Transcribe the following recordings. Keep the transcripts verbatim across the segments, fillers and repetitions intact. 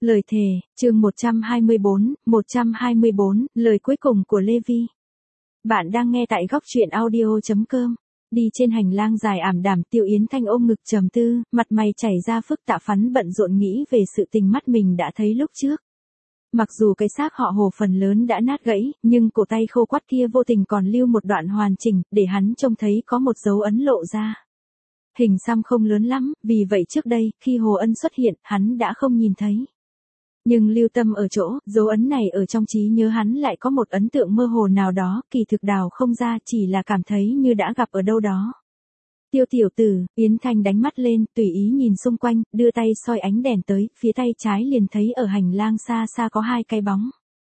Lời thề, chương một trăm hai mươi bốn, một trăm hai mươi bốn, lời cuối cùng của Lê Vi. Bạn đang nghe tại góc truyện audio chấm com. Đi trên hành lang dài ảm đạm, Tiêu Yến Thanh ôm ngực trầm tư, mặt mày chảy ra phức tạp phắn bận rộn nghĩ về sự tình mắt mình đã thấy lúc trước. Mặc dù cái xác họ Hồ phần lớn đã nát gãy, nhưng cổ tay khô quắt kia vô tình còn lưu một đoạn hoàn chỉnh, để hắn trông thấy có một dấu ấn lộ ra. Hình xăm không lớn lắm, vì vậy trước đây, khi Hồ Ân xuất hiện, hắn đã không nhìn thấy. Nhưng lưu tâm ở chỗ, dấu ấn này ở trong trí nhớ hắn lại có một ấn tượng mơ hồ nào đó, kỳ thực đào không ra, chỉ là cảm thấy như đã gặp ở đâu đó. Tiêu tiểu tử, Yến Thanh đánh mắt lên, tùy ý nhìn xung quanh, đưa tay soi ánh đèn tới, phía tay trái liền thấy ở hành lang xa xa có hai cái bóng.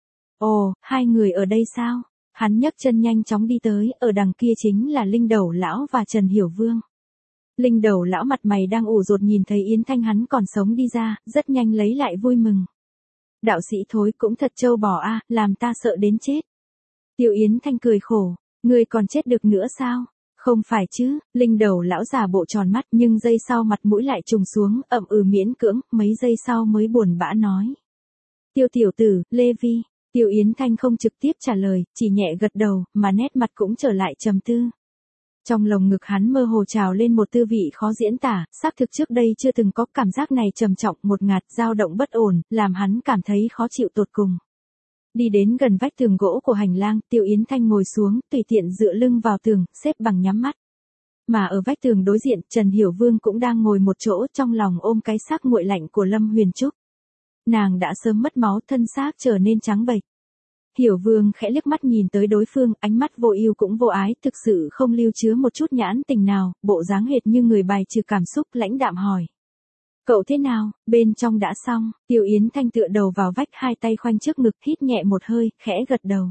Ồ, hai người ở đây sao? Hắn nhấc chân nhanh chóng đi tới, ở đằng kia chính là Linh Đầu Lão và Trần Hiểu Vương. Linh Đầu Lão mặt mày đang ủ rột nhìn thấy Yến Thanh hắn còn sống đi ra, rất nhanh lấy lại vui mừng. Đạo sĩ thối cũng thật trâu bò a, làm ta sợ đến chết. Tiêu Yến Thanh cười khổ, ngươi còn chết được nữa sao? Không phải chứ, Linh Đầu Lão giả bộ tròn mắt nhưng giây sau mặt mũi lại trùng xuống, ậm ừ miễn cưỡng, mấy giây sau mới buồn bã nói. Tiêu tiểu tử, Lê Vi. Tiêu Yến Thanh không trực tiếp trả lời, chỉ nhẹ gật đầu, mà nét mặt cũng trở lại trầm tư. Trong lồng ngực hắn mơ hồ trào lên một tư vị khó diễn tả, xác thực trước đây chưa từng có cảm giác này trầm trọng, một ngạt, dao động bất ổn, làm hắn cảm thấy khó chịu tột cùng. Đi đến gần vách tường gỗ của hành lang, Tiêu Yến Thanh ngồi xuống, tùy tiện dựa lưng vào tường, xếp bằng nhắm mắt. Mà ở vách tường đối diện, Trần Hiểu Vương cũng đang ngồi một chỗ, trong lòng ôm cái xác nguội lạnh của Lâm Huyền Trúc. Nàng đã sớm mất máu, thân xác trở nên trắng bệch. Hiểu Vương khẽ liếc mắt nhìn tới đối phương, ánh mắt vô ưu cũng vô ái, thực sự không lưu chứa một chút nhãn tình nào, bộ dáng hệt như người bài trừ cảm xúc, lãnh đạm hỏi. Cậu thế nào, bên trong đã xong? Tiêu Yến Thanh tựa đầu vào vách, hai tay khoanh trước ngực, hít nhẹ một hơi, khẽ gật đầu.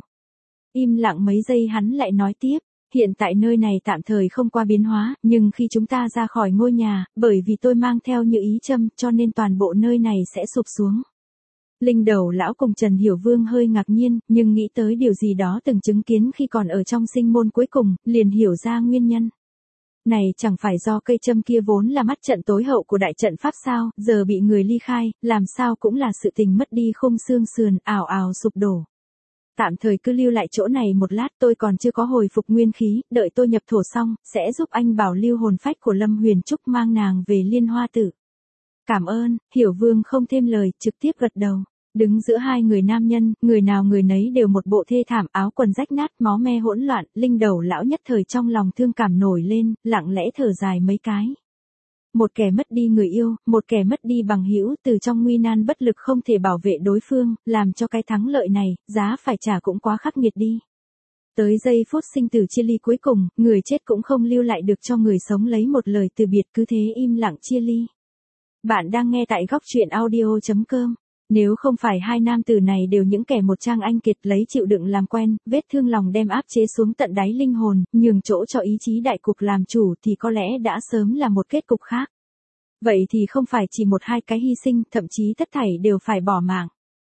Im lặng mấy giây hắn lại nói tiếp, hiện tại nơi này tạm thời không qua biến hóa, nhưng khi chúng ta ra khỏi ngôi nhà, bởi vì tôi mang theo như ý châm, cho nên toàn bộ nơi này sẽ sụp xuống. Linh Đầu Lão cùng Trần Hiểu Vương hơi ngạc nhiên, nhưng nghĩ tới điều gì đó từng chứng kiến khi còn ở trong sinh môn cuối cùng, liền hiểu ra nguyên nhân. Này chẳng phải do cây châm kia vốn là mắt trận tối hậu của đại trận pháp sao, giờ bị người ly khai, làm sao cũng là sự tình mất đi khung xương sườn, ảo ảo sụp đổ. Tạm thời cứ lưu lại chỗ này một lát, tôi còn chưa có hồi phục nguyên khí, đợi tôi nhập thổ xong, sẽ giúp anh bảo lưu hồn phách của Lâm Huyền Trúc mang nàng về Liên Hoa Tử. Cảm ơn, Hiểu Vương không thêm lời, trực tiếp gật đầu. Đứng giữa hai người nam nhân, người nào người nấy đều một bộ thê thảm, áo quần rách nát, máu me hỗn loạn, Linh Đầu Lão nhất thời trong lòng thương cảm nổi lên, lặng lẽ thở dài mấy cái. Một kẻ mất đi người yêu, một kẻ mất đi bằng hữu, từ trong nguy nan bất lực không thể bảo vệ đối phương, làm cho cái thắng lợi này, giá phải trả cũng quá khắc nghiệt đi. Tới giây phút sinh tử chia ly cuối cùng, người chết cũng không lưu lại được cho người sống lấy một lời từ biệt, cứ thế im lặng chia ly. Bạn đang nghe tại góc truyện audio chấm com. Nếu không phải hai nam tử này đều những kẻ một trang anh kiệt lấy chịu đựng làm quen, vết thương lòng đem áp chế xuống tận đáy linh hồn, nhường chỗ cho ý chí đại cục làm chủ thì có lẽ đã sớm là một kết cục khác. Vậy thì không phải chỉ một hai cái hy sinh, thậm chí tất thảy đều phải bỏ mạng.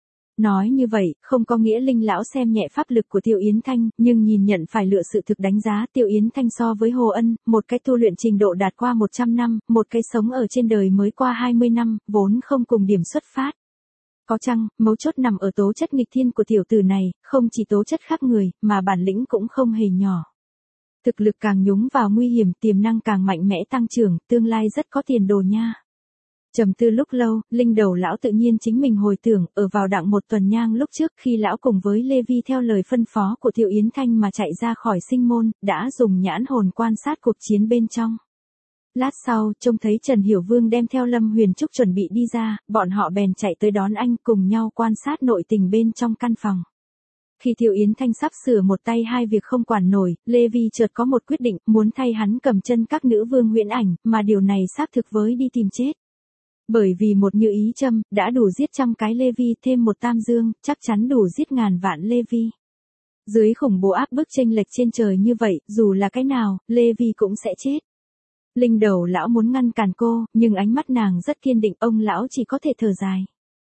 Nói như vậy, không có nghĩa Linh Lão xem nhẹ pháp lực của Tiêu Yến Thanh, nhưng nhìn nhận phải lựa sự thực đánh giá Tiêu Yến Thanh so với Hồ Ân, một cái tu luyện trình độ đạt qua một trăm năm, một cái sống ở trên đời mới qua hai mươi năm, vốn không cùng điểm xuất phát. Có chăng, mấu chốt nằm ở tố chất nghịch thiên của tiểu tử này, không chỉ tố chất khác người, mà bản lĩnh cũng không hề nhỏ. Thực lực càng nhúng vào nguy hiểm, tiềm năng càng mạnh mẽ tăng trưởng, tương lai rất có tiền đồ nha. Trầm tư lúc lâu, Linh Đầu Lão tự nhiên chính mình hồi tưởng, ở vào đặng một tuần nhang lúc trước khi lão cùng với Lê Vi theo lời phân phó của Tiêu Yến Thanh mà chạy ra khỏi sinh môn, đã dùng nhãn hồn quan sát cuộc chiến bên trong. Lát sau, trông thấy Trần Hiểu Vương đem theo Lâm Huyền Trúc chuẩn bị đi ra, bọn họ bèn chạy tới đón anh cùng nhau quan sát nội tình bên trong căn phòng. Khi Tiêu Yến Thanh sắp sửa một tay hai việc không quản nổi, Lê Vi chợt có một quyết định, muốn thay hắn cầm chân các nữ vương huyễn ảnh, mà điều này xác thực với đi tìm chết. Bởi vì một như ý châm, đã đủ giết trăm cái Lê Vi, thêm một tam dương, chắc chắn đủ giết ngàn vạn Lê Vi. Dưới khủng bố áp bức chênh lệch trên trời như vậy, dù là cái nào, Lê Vi cũng sẽ chết. Linh Đầu Lão muốn ngăn cản cô, nhưng ánh mắt nàng rất kiên định, ông lão chỉ có thể thở dài.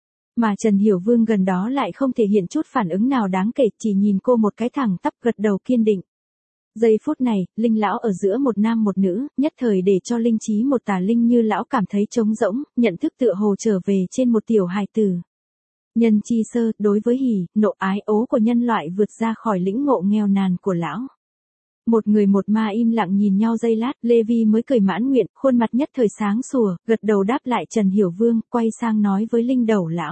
Mà Trần Hiểu Vương gần đó lại không thể hiện chút phản ứng nào đáng kể, chỉ nhìn cô một cái thẳng tắp gật đầu kiên định. Giây phút này, Linh Lão ở giữa một nam một nữ, nhất thời để cho linh trí một tà linh như lão cảm thấy trống rỗng, nhận thức tựa hồ trở về trên một tiểu hài tử. Nhân chi sơ, đối với hỉ, nộ ái ố của nhân loại vượt ra khỏi lĩnh ngộ nghèo nàn của lão. Một người một ma im lặng nhìn nhau giây lát, Lê Vi mới cười mãn nguyện, khuôn mặt nhất thời sáng sủa, gật đầu đáp lại Trần Hiểu Vương, quay sang nói với Linh Đầu lão.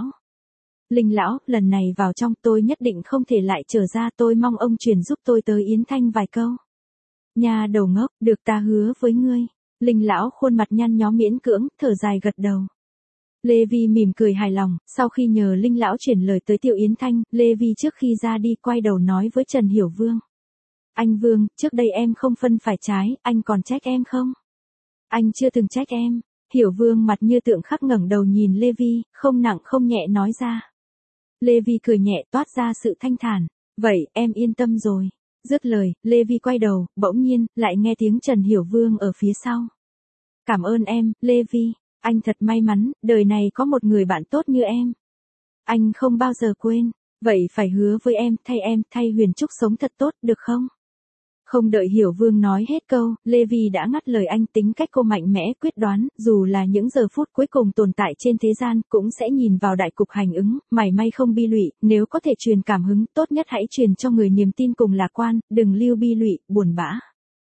Linh lão, lần này vào trong tôi nhất định không thể lại trở ra, tôi mong ông truyền giúp tôi tới Yến Thanh vài câu. Nha đầu ngốc, được ta hứa với ngươi. Linh lão khuôn mặt nhăn nhó miễn cưỡng, thở dài gật đầu. Lê Vi mỉm cười hài lòng, sau khi nhờ Linh lão chuyển lời tới Tiêu Yến Thanh, Lê Vi trước khi ra đi quay đầu nói với Trần Hiểu Vương. Anh Vương, trước đây em không phân phải trái, anh còn trách em không? Anh chưa từng trách em. Hiểu Vương mặt như tượng khắc ngẩng đầu nhìn Lê Vi, không nặng không nhẹ nói ra. Lê Vi cười nhẹ toát ra sự thanh thản. Vậy, em yên tâm rồi. Dứt lời, Lê Vi quay đầu, bỗng nhiên, lại nghe tiếng Trần Hiểu Vương ở phía sau. Cảm ơn em, Lê Vi. Anh thật may mắn, đời này có một người bạn tốt như em. Anh không bao giờ quên. Vậy phải hứa với em, thay em, thay Huyền Trúc sống thật tốt, được không? Không đợi Hiểu Vương nói hết câu, Lê Vi đã ngắt lời anh. Tính cách cô mạnh mẽ quyết đoán, dù là những giờ phút cuối cùng tồn tại trên thế gian, cũng sẽ nhìn vào đại cục hành ứng, mảy may không bi lụy, nếu có thể truyền cảm hứng, tốt nhất hãy truyền cho người niềm tin cùng lạc quan, đừng lưu bi lụy, buồn bã.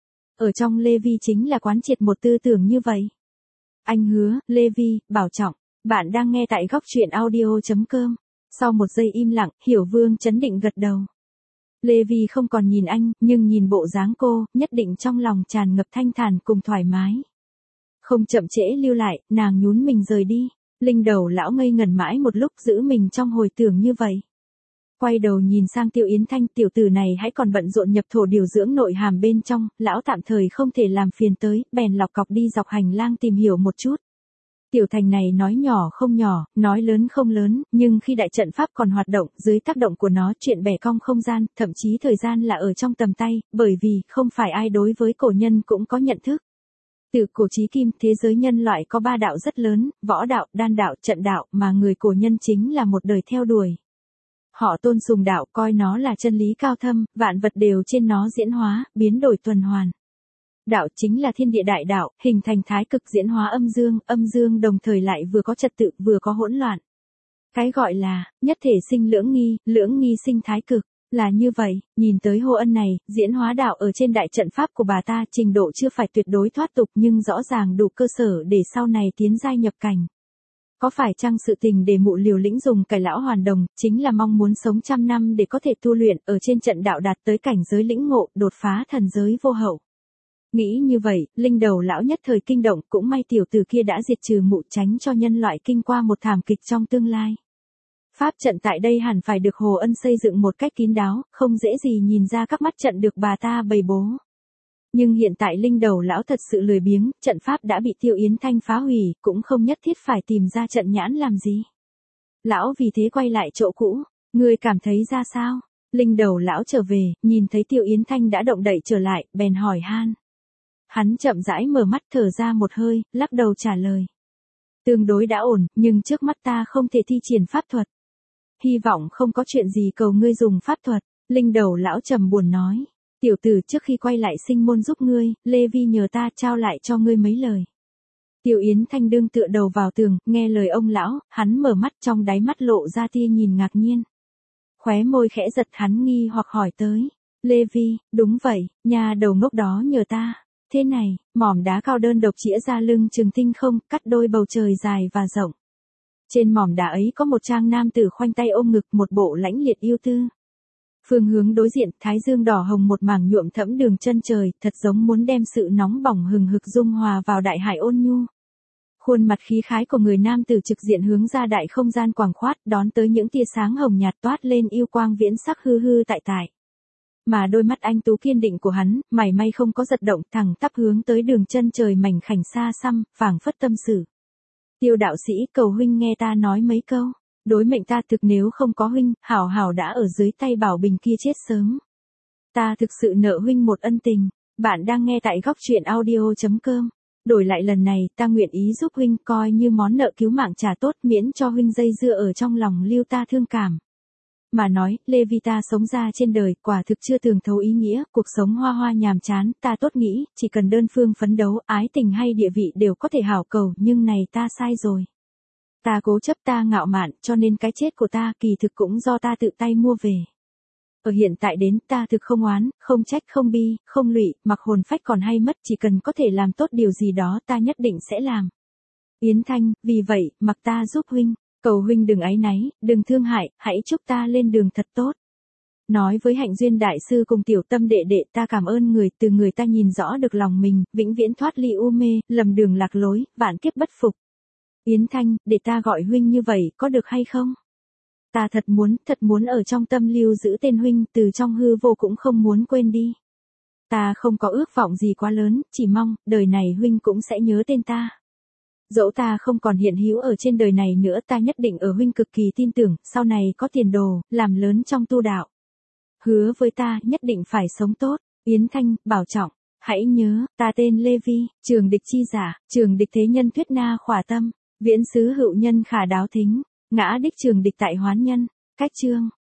Ở trong Lê Vi chính là quán triệt một tư tưởng như vậy. Anh hứa, Lê Vi, bảo trọng. Bạn đang nghe tại góc truyện audio chấm com. Sau một giây im lặng, Hiểu Vương chấn định gật đầu. Lê Vi không còn nhìn anh, nhưng nhìn bộ dáng cô, nhất định trong lòng tràn ngập thanh thản cùng thoải mái. Không chậm trễ lưu lại, nàng nhún mình rời đi. Linh Đầu lão ngây ngẩn mãi một lúc giữ mình trong hồi tưởng như vậy. Quay đầu nhìn sang Tiêu Yến Thanh, tiểu tử này hãy còn bận rộn nhập thổ điều dưỡng nội hàm bên trong, lão tạm thời không thể làm phiền tới, bèn lọc cọc đi dọc hành lang tìm hiểu một chút. Tiểu thành này nói nhỏ không nhỏ, nói lớn không lớn, nhưng khi đại trận pháp còn hoạt động, dưới tác động của nó chuyện bẻ cong không gian, thậm chí thời gian là ở trong tầm tay, bởi vì không phải ai đối với cổ nhân cũng có nhận thức. Từ cổ chí kim, thế giới nhân loại có ba đạo rất lớn, võ đạo, đan đạo, trận đạo, mà người cổ nhân chính là một đời theo đuổi. Họ tôn sùng đạo, coi nó là chân lý cao thâm, vạn vật đều trên nó diễn hóa, biến đổi tuần hoàn. Đạo chính là thiên địa đại đạo, hình thành thái cực diễn hóa âm dương, âm dương đồng thời lại vừa có trật tự, vừa có hỗn loạn. Cái gọi là, nhất thể sinh lưỡng nghi, lưỡng nghi sinh thái cực, là như vậy, nhìn tới Hồ Ân này, diễn hóa đạo ở trên đại trận pháp của bà ta, trình độ chưa phải tuyệt đối thoát tục nhưng rõ ràng đủ cơ sở để sau này tiến giai nhập cảnh. Có phải chăng sự tình để mụ liều lĩnh dùng cải lão hoàn đồng, chính là mong muốn sống trăm năm để có thể tu luyện, ở trên trận đạo đạt tới cảnh giới lĩnh ngộ, đột phá thần giới vô hậu. Nghĩ như vậy, Linh Đầu lão nhất thời kinh động, cũng may tiểu tử kia đã diệt trừ mụ, tránh cho nhân loại kinh qua một thảm kịch trong tương lai. Pháp trận tại đây hẳn phải được Hồ Ân xây dựng một cách kín đáo, không dễ gì nhìn ra các mắt trận được bà ta bày bố. Nhưng hiện tại Linh Đầu lão thật sự lười biếng, trận pháp đã bị Tiêu Yến Thanh phá hủy, cũng không nhất thiết phải tìm ra trận nhãn làm gì. Lão vì thế quay lại chỗ cũ, ngươi cảm thấy ra sao? Linh Đầu lão trở về, nhìn thấy Tiêu Yến Thanh đã động đậy trở lại, bèn hỏi han. Hắn chậm rãi mở mắt thở ra một hơi, lắc đầu trả lời. Tương đối đã ổn, nhưng trước mắt ta không thể thi triển pháp thuật. Hy vọng không có chuyện gì cầu ngươi dùng pháp thuật. Linh Đầu lão trầm buồn nói. Tiểu tử, trước khi quay lại sinh môn giúp ngươi, Lê Vi nhờ ta trao lại cho ngươi mấy lời. Tiêu Yến Thanh đương tựa đầu vào tường, nghe lời ông lão, hắn mở mắt, trong đáy mắt lộ ra tia nhìn ngạc nhiên. Khóe môi khẽ giật, hắn nghi hoặc hỏi tới. Lê Vi, đúng vậy, nhà đầu ngốc đó nhờ ta. Thế này, mỏm đá cao đơn độc chĩa ra lưng chừng tinh không, cắt đôi bầu trời dài và rộng. Trên mỏm đá ấy có một trang nam tử khoanh tay ôm ngực, một bộ lãnh liệt yêu tư. Phương hướng đối diện, thái dương đỏ hồng một mảng nhuộm thẫm đường chân trời, thật giống muốn đem sự nóng bỏng hừng hực dung hòa vào đại hải ôn nhu. Khuôn mặt khí khái của người nam tử trực diện hướng ra đại không gian quảng khoát, đón tới những tia sáng hồng nhạt toát lên yêu quang viễn sắc hư hư tại tại. Mà đôi mắt anh tú kiên định của hắn, mảy may không có giật động, thẳng tắp hướng tới đường chân trời mảnh khảnh xa xăm, phảng phất tâm sự. Tiêu đạo sĩ, cầu huynh nghe ta nói mấy câu. Đối mệnh ta thực nếu không có huynh, hảo hảo đã ở dưới tay Bảo Bình kia chết sớm. Ta thực sự nợ huynh một ân tình. Bạn đang nghe tại góc truyện audio chấm com. Đổi lại lần này, ta nguyện ý giúp huynh, coi như món nợ cứu mạng trả tốt, miễn cho huynh dây dưa ở trong lòng lưu ta thương cảm. Mà nói, Lê Vi ta sống ra trên đời, quả thực chưa tường thấu ý nghĩa, cuộc sống hoa hoa nhàm chán, ta tốt nghĩ, chỉ cần đơn phương phấn đấu, ái tình hay địa vị đều có thể hảo cầu, nhưng này ta sai rồi. Ta cố chấp, ta ngạo mạn, cho nên cái chết của ta kỳ thực cũng do ta tự tay mua về. Ở hiện tại đến, ta thực không oán, không trách, không bi, không lụy, mặc hồn phách còn hay mất, chỉ cần có thể làm tốt điều gì đó ta nhất định sẽ làm. Yến Thanh, vì vậy, mặc ta giúp huynh, cầu huynh đừng áy náy, đừng thương hại, hãy chúc ta lên đường thật tốt. Nói với Hạnh Duyên Đại Sư cùng Tiểu Tâm đệ đệ, ta cảm ơn người, từ người ta nhìn rõ được lòng mình, vĩnh viễn thoát ly u mê, lầm đường lạc lối, vạn kiếp bất phục. Yến Thanh, để ta gọi huynh như vậy, có được hay không? Ta thật muốn, thật muốn ở trong tâm lưu giữ tên huynh, từ trong hư vô cũng không muốn quên đi. Ta không có ước vọng gì quá lớn, chỉ mong, đời này huynh cũng sẽ nhớ tên ta. Dẫu ta không còn hiện hữu ở trên đời này nữa, ta nhất định ở huynh cực kỳ tin tưởng, sau này có tiền đồ, làm lớn trong tu đạo. Hứa với ta, nhất định phải sống tốt. Yến Thanh, bảo trọng. Hãy nhớ, ta tên Lê Vi, trường địch chi giả, trường địch thế nhân thuyết na khỏa tâm, viễn xứ hữu nhân khả đáo thính, ngã đích trường địch tại hoán nhân. Cách chương.